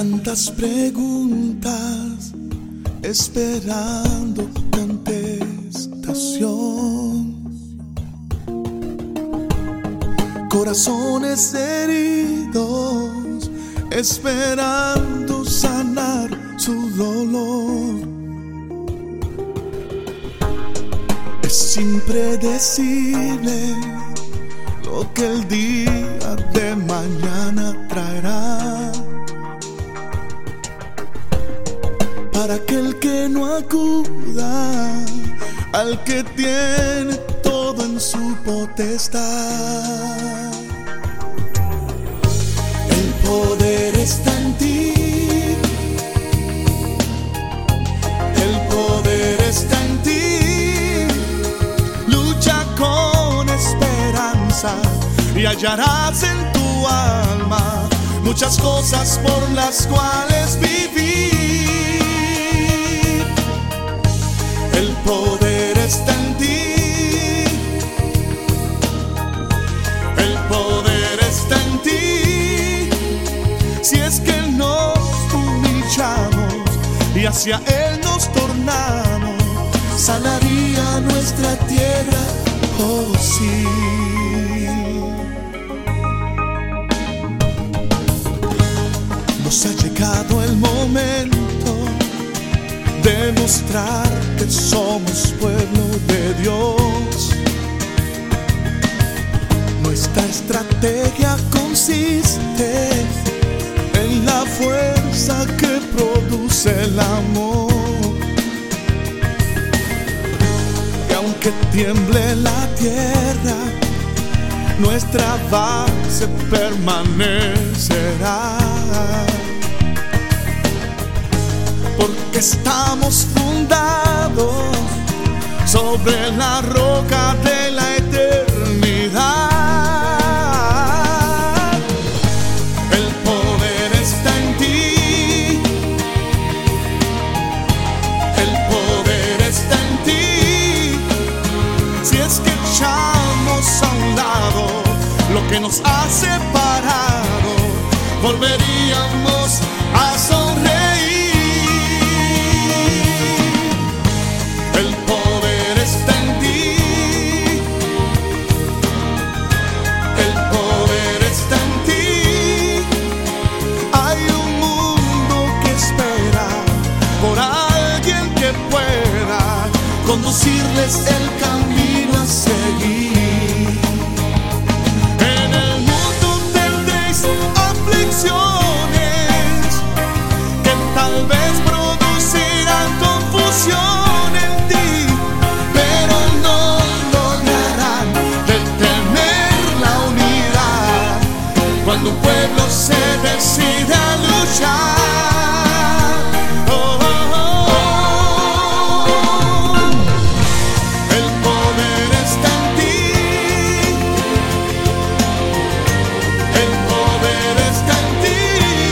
Tantas preguntas esperando contestación, corazones heridos esperando sanar su dolor. Es impredecible lo que el día de mañana traerá. Para aquel que no acuda al que tiene todo en su potestad. El poder está en ti, el poder está en ti. Lucha con esperanza y hallarás en tu alma muchas cosas por las cuales vivir. El poder está en ti, el poder está en ti. Si es que nos humillamos y hacia Él nos tornamos, sanaría nuestra tierra, oh sí. Nos ha llegado el momento de mostrar que somos pueblo de Dios. Nuestra estrategia consiste en la fuerza que produce el amor. Y aunque tiemble la tierra, nuestra base permanecerá. Porque estamos fundados sobre la roca de la eternidad. El poder está en ti, el poder está en ti. Si es que echamos a un lado lo que nos ha separado, volveríamos a sonreír. El poder está en ti, el poder está en ti. Hay un mundo que espera por alguien que pueda conducirles el camino a seguir. En el mundo tendréis aflicciones que tal vez producirán confusión. Cuando un pueblo se decide a luchar, oh, oh, oh. El poder está en ti, el poder está en ti.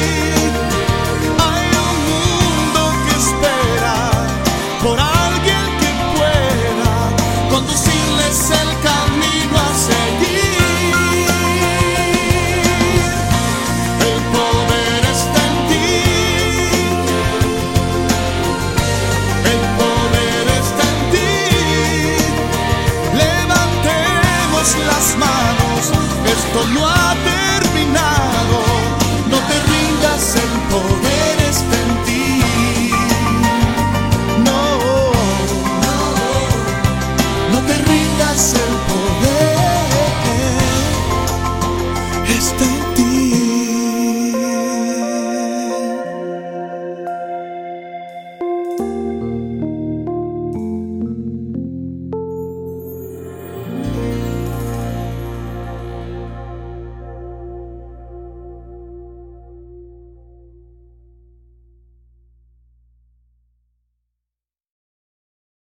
Hay un mundo que espera por alguien que pueda conducirles el camino a seguir. Las manos, esto no hay.